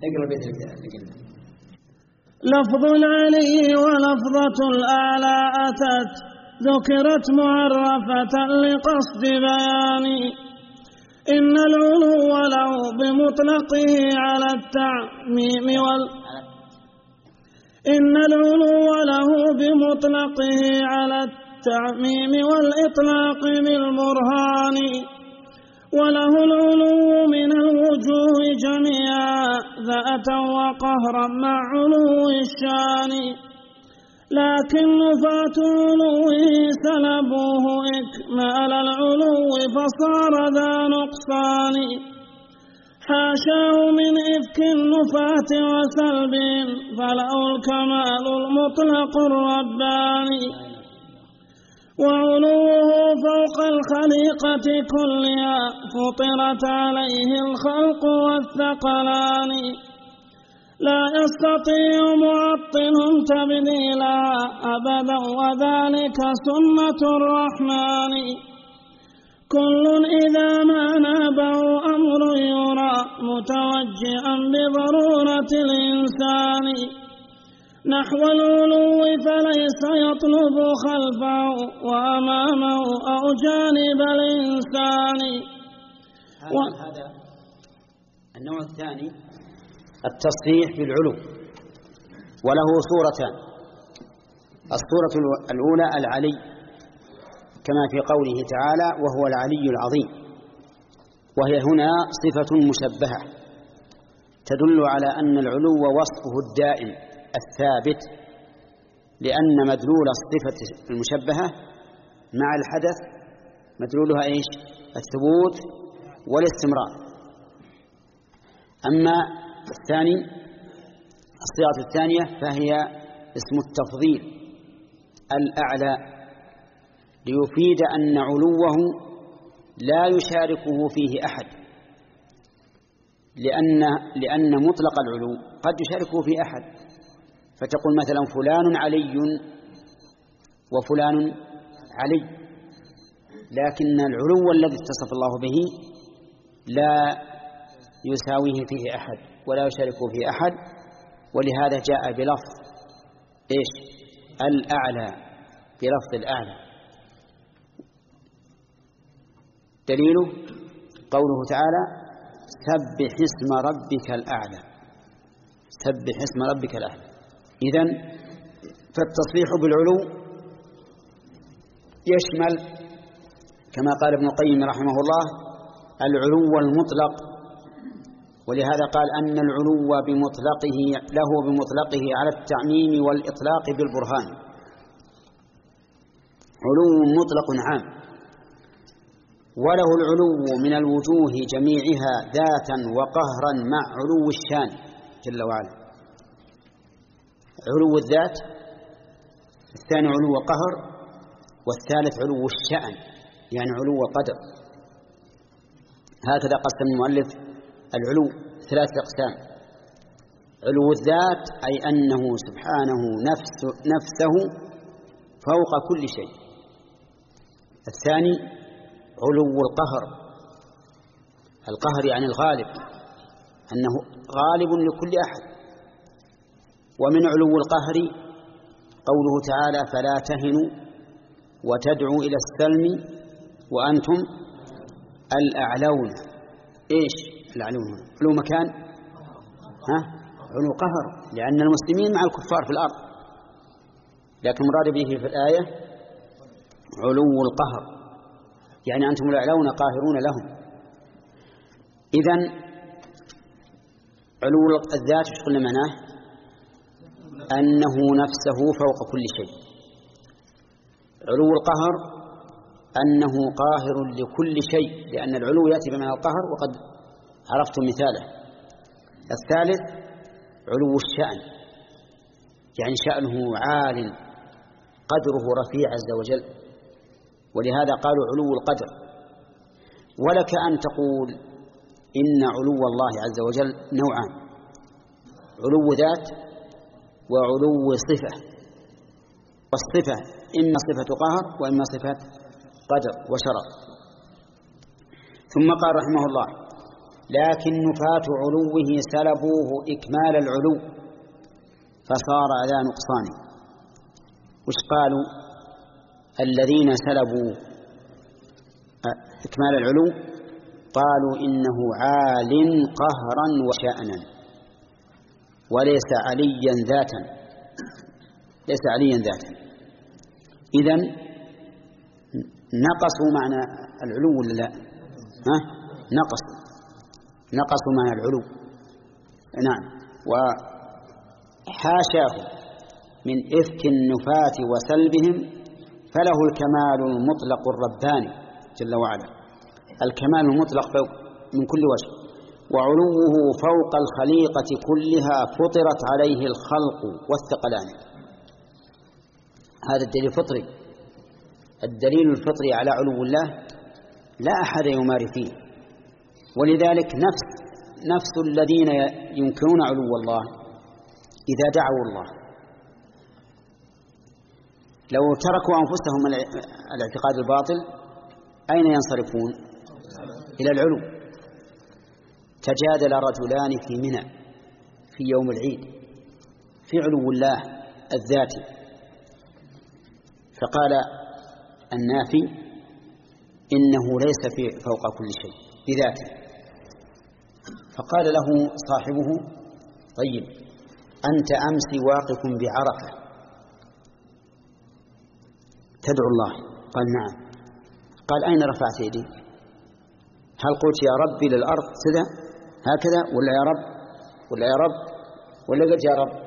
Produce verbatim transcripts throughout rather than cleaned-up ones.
اقرأ بيت الجنة. لفظ العلي ولفظة الأعلى أتت ذكرت معرفة لقصد بيان إن العلو له بمطلقه على التعميم وال إن العلو له بمطلقه على التعميم والإطلاق بالبرهان وله العلو من الوجوه جميعا ذاتا وقهرا مع علو الشان لكن نفاة علوه سلبوه إكمال العلو فصار ذا نقصان حاشاه من إفك النفاة وسلب فله الكمال المطلق الرباني وعلوه فوق الخليقة كلها فطرت عليه الخلق والثقلان لا يستطيع معطل تبديلها أبدا وذلك سنة الرحمن كل إذا ما نابه أمر يرى متوجئا بضرورة الإنسان نحو العلو فليس يطلب خلفه وأمامه أو جانب الإنسان. و... هذا النوع الثاني التصريح بالعلو وله صورتان. الصورة الأولى العلي كما في قوله تعالى وهو العلي العظيم، وهي هنا صفة مشبهة تدل على أن العلو وصفه الدائم الثابت، لأن مدلول الصفة المشبهة مع الحدث مدلولها إيش؟ الثبوت والاستمرار. أما الثاني الصيغة الثانية فهي اسم التفضيل الأعلى ليفيد أن علوه لا يشاركه فيه أحد، لأن لأن مطلق العلو قد يشاركه فيه أحد، فتقول مثلا فلان علي وفلان علي، لكن العلو الذي اتصف الله به لا يساويه فيه أحد ولا يشاركه فيه أحد، ولهذا جاء بلفظ إيش؟ الأعلى، بلفظ الأعلى. دليله قوله تعالى سبح اسم ربك الأعلى، سبح اسم ربك الأعلى. إذن فالتصريح بالعلو يشمل كما قال ابن القيم رحمه الله العلو المطلق، ولهذا قال أن العلو بمطلقه له بمطلقه على التعميم والإطلاق بالبرهان. علو مطلق عام، وله العلو من الوجوه جميعها ذاتا وقهرا مع علو الشان جل وعلا. علو الذات، الثاني علو قهر، والثالث علو الشأن يعني علو قدر. هكذا قسم المؤلف العلو ثلاثة أقسام: علو الذات أي أنه سبحانه نفس نفسه فوق كل شيء. الثاني علو القهر، القهر يعني الغالب، أنه غالب لكل أحد. ومن علو القهر قوله تعالى فلا تهنوا وتدعوا إلى السلم وأنتم الأعلون. إيش الأعلون هنا؟ علو مكان؟ ها؟ علو قهر، لأن المسلمين مع الكفار في الأرض، لكن مراد به في الآية علو القهر، يعني أنتم الأعلون قاهرون لهم. إذن علو الذات ايش قلنا معناه؟ أنه نفسه فوق كل شيء. علو القهر أنه قاهر لكل شيء، لأن العلو يأتي بمعنى القهر وقد عرفتم مثاله. الثالث علو الشأن، يعني شأنه عال قدره رفيع عز وجل، ولهذا قالوا علو القدر. ولك أن تقول إن علو الله عز وجل نوعان: علو ذات وعلو صفة. والصفة إما صفة قهر وإما صفة قدر وشرف. ثم قال رحمه الله لكن نفاة علوه سلبوه إكمال العلو فصار ذا نقصان. وش قالوا الذين سلبوا إكمال العلو؟ قالوا إنه عال قهرا وشأنا وليس عليا ذاتا، ليس عليا ذاتا. إذن نقصوا معنى العلو ولا لا؟ ها؟ نقصوا نقصوا معنى العلو. نعم. وحاشاه من إفك النفاة وسلبهم، فله الكمال المطلق الرباني جل وعلا، الكمال المطلق من كل وجه، وعلوه فوق الخليقة كلها فطرت عليه الخلق والثقلان. هذا الدليل الفطري، الدليل الفطري على علو الله لا أحد يماري فيه. ولذلك نفس نفس الذين ينكرون علو الله إذا دعوا الله لو تركوا أنفسهم الاعتقاد الباطل أين ينصرفون؟ إلى العلو. تجادل رجلان في منى في يوم العيد في علو الله الذاتي، فقال النافي إنه ليس في فوق كل شيء بذاته، فقال له صاحبه طيب أنت أمس واقف بعرفة تدعو الله، قال نعم، قال أين رفعت يديك؟ هل قلت يا ربي للأرض سدى هكذا ولا يا رب ولا يا رب ولا قلت يا رب؟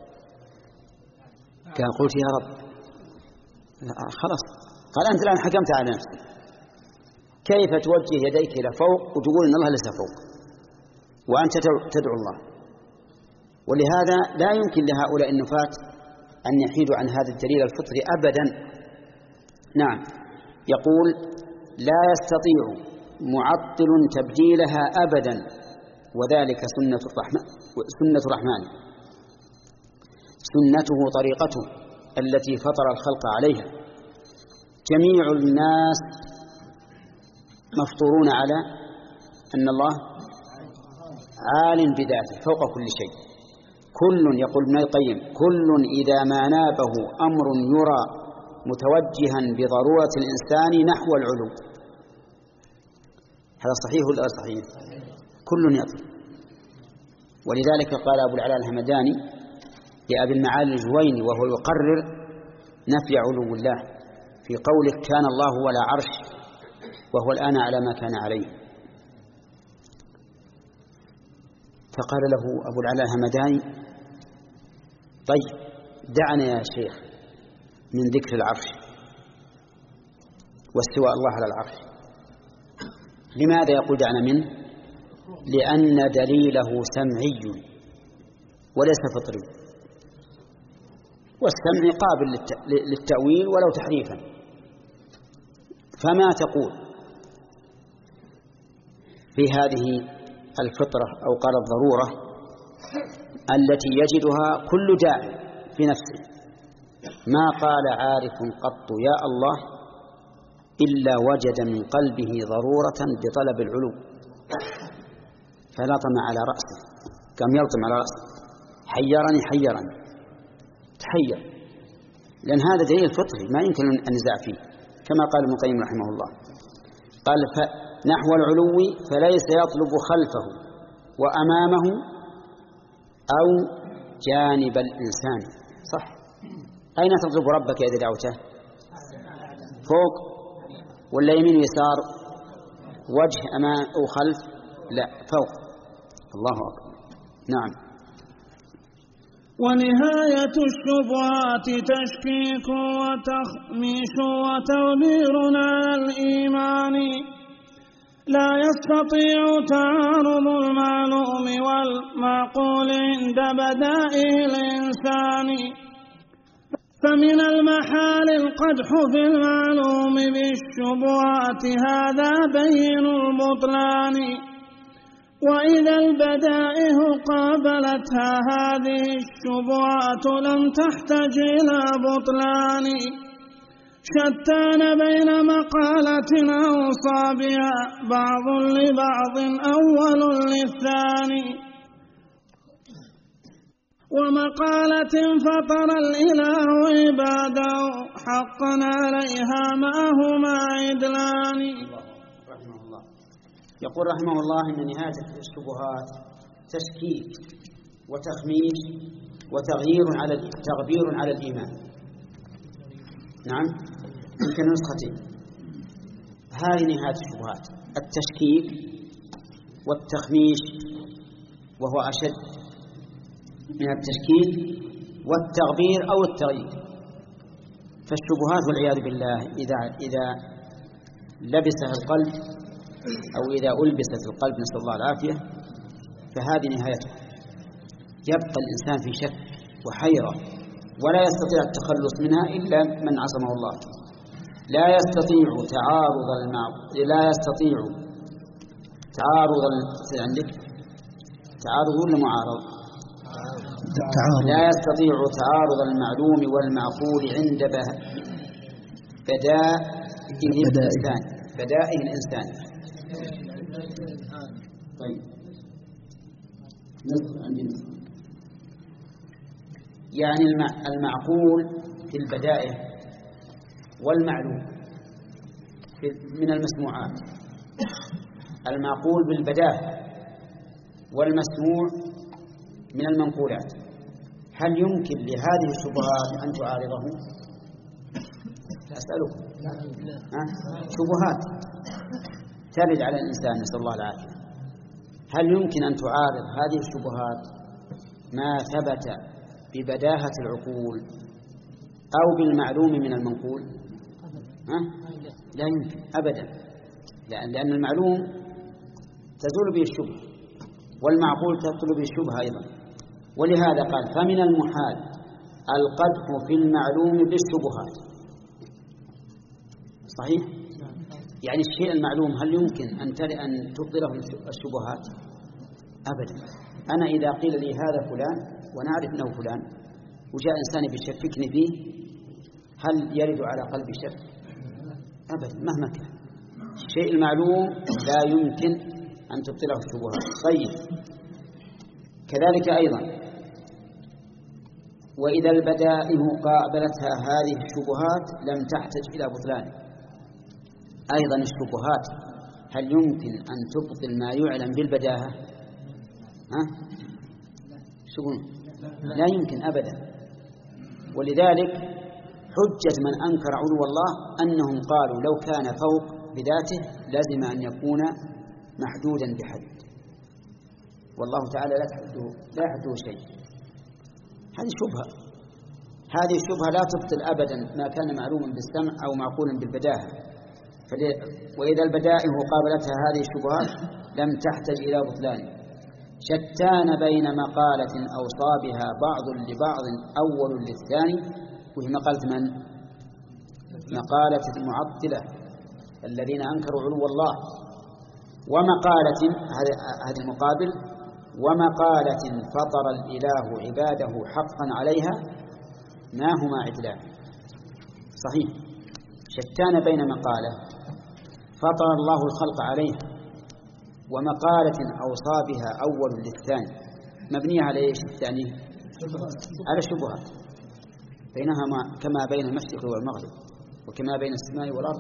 قال قلت يا رب. خلاص، قال أنت الآن حكمت على نفسك، كيف توجه يديك إلى فوق وتقول إن الله ليس فوق وأنت تدعو الله؟ ولهذا لا يمكن لهؤلاء النفاة أن يحيدوا عن هذا الدليل الفطري أبدا. نعم. يقول لا يستطيع معطل تبديلها أبدا، وذلك سنة الرحمن سنة الرحمن سنته طريقته التي فطر الخلق عليها. جميع الناس مفطورون على أن الله عال بذاته فوق كل شيء. كل، يقول ابن القيم، كل إذا ما نابه أمر يرى متوجها بضرورة الإنسان نحو العلو. هذا صحيح ولا صحيح؟ كل يطلب. ولذلك قال أبو العلاء الهمداني لأبي المعالي الجويني وهو يقرر نفي علو الله في قوله كان الله ولا عرش وهو الآن على ما كان عليه، فقال له أبو العلاء الهمداني طيب دعنا يا شيخ من ذكر العرش واستواء الله على العرش. لماذا يقول دعنا منه؟ لأن دليله سمعي وليس فطري، والسمع قابل للتأويل ولو تحريفا. فما تقول في هذه الفطرة أو قال الضرورة التي يجدها كل داع في نفسه؟ ما قال عارف قط يا الله إلا وجد من قلبه ضرورة بطلب العلو فلطم على رأسه، كم يلطم على رأسه، حيرني حيرني تحير، لأن هذا دليل فطري ما يمكن النزاع فيه، كما قال ابن القيم رحمه الله. قال نحو العلو فليس يطلب خلفه وأمامه أو جانب الإنسان. صح، أين تطلب ربك إذا دعوته؟ فوق ولا يمين يسار؟ وجه أمام أو خلف؟ لا، فوق. الله أكبر. نعم. ونهاية الشبهات تشكيك وتخميش وتغبير على الإيمان، لا يستطيع تعارض المعلوم والمعقول عند بدائه الإنسان، فمن المحال القدح في المعلوم بالشبهات هذا بين البطلان، وإذا البدائه قابلتها هذه الشبهات لم تحتج إلى بطلان، شتان بين مقالة أوصى بها بعض لبعض أول للثاني ومقالة فطر الإله عباده حقا عليها ما هما عدلان. رحمه الله يقول رحمه الله إن نهاية الشبهات تشكيك وتخميش وتغيير على تغبير على الإيمان. نعم يمكن نسختين. هذه نهاية الشبهات التشكيك والتخميش وهو أشد من التشكيك والتغبير أو التغيير. فالشبهات والعياذ بالله إذا إذا لبسها القلب أو إذا ألبست القلب نسأل الله العافية فهذه نهايته. يبقى الإنسان في شك وحيرة ولا يستطيع التخلص منها إلا من عصمه الله. لا يستطيع تعارض المع... لا يستطيع تعارض عندك تعارض ولا معارض؟ تعارض. لا يستطيع تعارض المعلوم والمعقول عند بدائه الإنسان بدائه الإنسان. طيب نصف عندنا يعني المعقول في البدائه والمعلوم من المسموعات. المعقول بالبدائه والمسموع من المنقولات. هل يمكن لهذه الشبهات أن تعارضه؟ أسألكم. شبهات ترد على الإنسان نسأل الله العافية. هل يمكن أن تعارض هذه الشبهات ما ثبت ببداهة العقول أو بالمعلوم من المنقول؟ ها؟ لا يمكن أبدا. لأن, لأن المعلوم تزول به الشبهة والمعقول تزول به الشبهة أيضا. ولهذا قال فمن المحال القدح في المعلوم بالشبهات. صحيح؟ يعني الشيء المعلوم هل يمكن أن أن تبطله الشبهات؟ أبدا. أنا إذا قيل لي هذا فلان ونعرف أنه فلان وجاء إنسان بيشككني فيه هل يرد على قلبي شك؟ أبدا مهما كان. الشيء المعلوم لا يمكن أن تبطله الشبهات. طيب كذلك أيضا وإذا البدائه قابلتها هذه الشبهات لم تحتج إلى بطلان. أيضا الشبهات هل يمكن أن تبطل ما يعلم بالبداهة؟ ها؟ شبهة لا يمكن أبدا. ولذلك حجة من أنكر علو الله أنهم قالوا لو كان فوق بذاته لازم أن يكون محدودا بحد والله تعالى لا يحده لا يحده شيء. هذه شبهة. هذه الشبهة لا تبطل أبدا ما كان معلوما بالسمع أو معقولا بالبداهة. وإذا البدائه قابلتها هذه الشبهات لم تحتج إلى بطلان. شتان بين مقالة أوصى بها بعض لبعض أول للثاني وهي مقالة من؟ مقالة المعطلة الذين أنكروا علو الله. ومقالة هذا المقابل ومقالة فطر الإله عباده حقا عليها ما هما عدلان. صحيح. شتان بين مقالة فطر الله الخلق عليها ومقالة أوصى بها أول للثاني مبنية على إيش الثاني؟ على الشبهات بينهما كما بين المشرق والمغرب وكما بين السماء والأرض.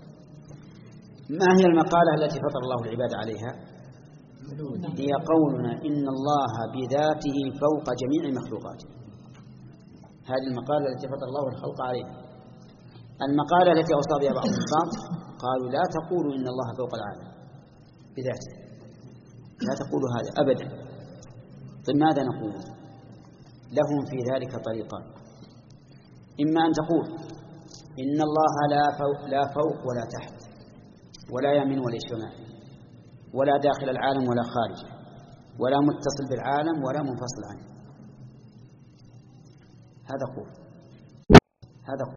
ما هي المقالة التي فطر الله العباد عليها؟ هي قولنا إن الله بذاته فوق جميع مخلوقاته. هذه المقالة التي فطر الله الخلق عليها. المقالة التي أوصى بها بعض الناس قالوا لا تقولوا إن الله فوق العالم بذاته. لا تقولوا هذا أبدا. طيب ماذا نقول؟ لهم في ذلك طريقان. إما أن تقول إن الله لا فوق, لا فوق ولا تحت ولا يمين ولا شمال ولا داخل العالم ولا خارجه ولا متصل بالعالم ولا منفصل عنه. هذا قول. هذا قول.